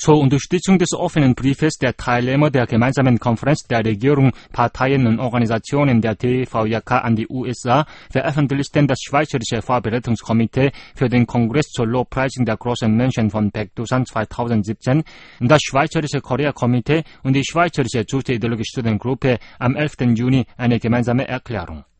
Zur Unterstützung des offenen Briefes der Teilnehmer der gemeinsamen Konferenz der Regierung, Parteien und Organisationen der DVJK an die USA veröffentlichten das Schweizerische Vorbereitungskomitee für den Kongress zur Lobpreisung der großen Menschen von Baekdusan 2017, das Schweizerische Korea-Komitee und die Schweizerische Juche-Ideologie-Studiengruppe am 11. Juni eine gemeinsame Erklärung.